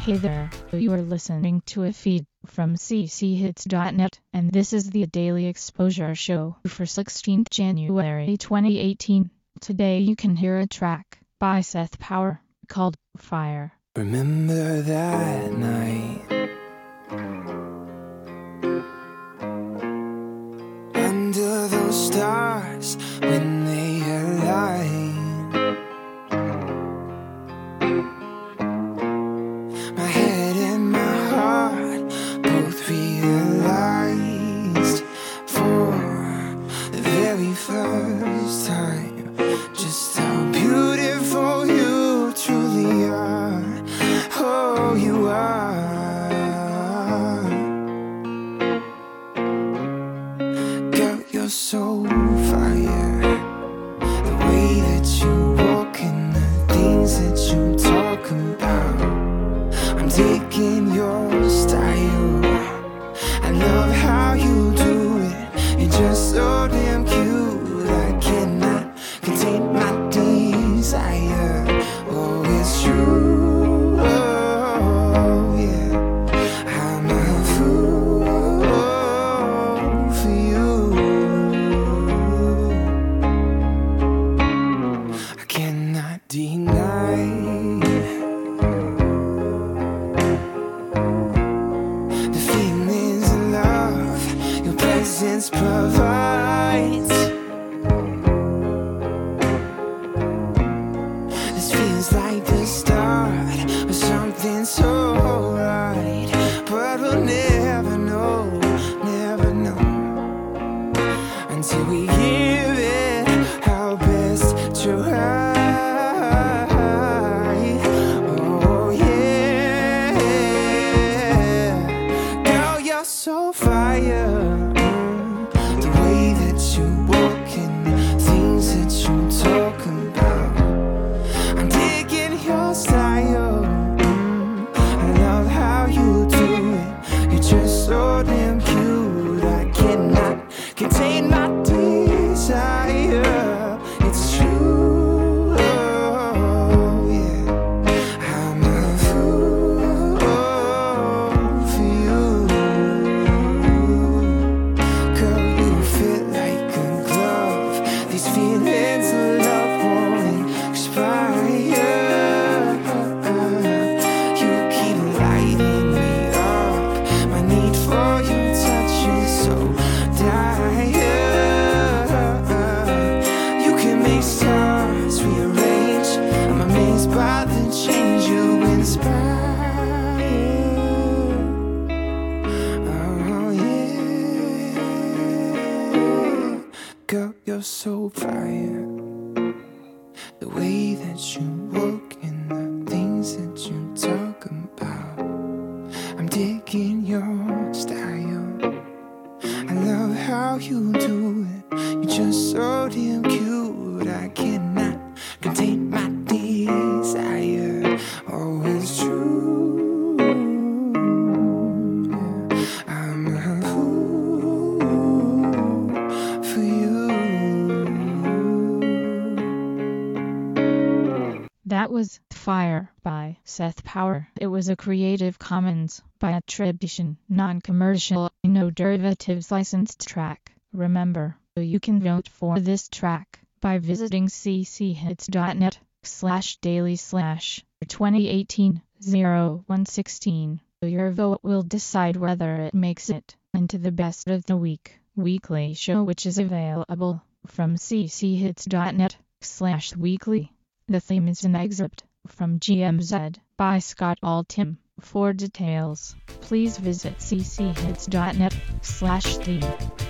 Hey there, you are listening to a feed from cchits.net, and this is the Daily Exposure Show for 16th January 2018. Today you can hear a track by Seth Power called Fire. Remember that night under those stars when they aligned. My head and my heart both realized for the very first time just how beautiful you truly are. Oh, you are. Girl, you're so fire. The way that you walk and the things that you talk about, I'm taking your style. I love how you do it. You're just so damn cute. I cannot contain my desire. Oh, it's true. Oh, yeah. I'm a fool for you. I cannot deny the feelings of love your presence provides. This feels like the start of something so right, but we'll never know until we give it our best try. Oh yeah, girl, you're so fire. The way that you walk and the things that you talk about, I'm digging your style. I love how you do it. You're just so damn cute. I cannot contain my desire. It's true. Oh, yeah. I'm a fool for you. Girl, you fit like a glove. These feelings of love won't expire. You keep lighting me up. My need for your touch is so dire. You can make stars rearrange. I'm amazed by the change you inspire. Oh yeah, girl, you're so fire. The way that you walk and the things that you talk about, I'm digging your style. I love how you do it. You're just so damn cute. I cannot contain my desire. Oh, it's true. Yeah. I'm a fool for you. That was Fire by Seth Power. It was a Creative Commons by attribution, non-commercial, no derivatives licensed track. Remember, you can vote for this track by visiting cchits.net/daily/2018-0116. Your vote will decide whether it makes it into the Best of the Week weekly show, which is available from cchits.net/weekly. The theme is an excerpt from GMZ by Scott Altham. For details, please visit cchits.net/theme.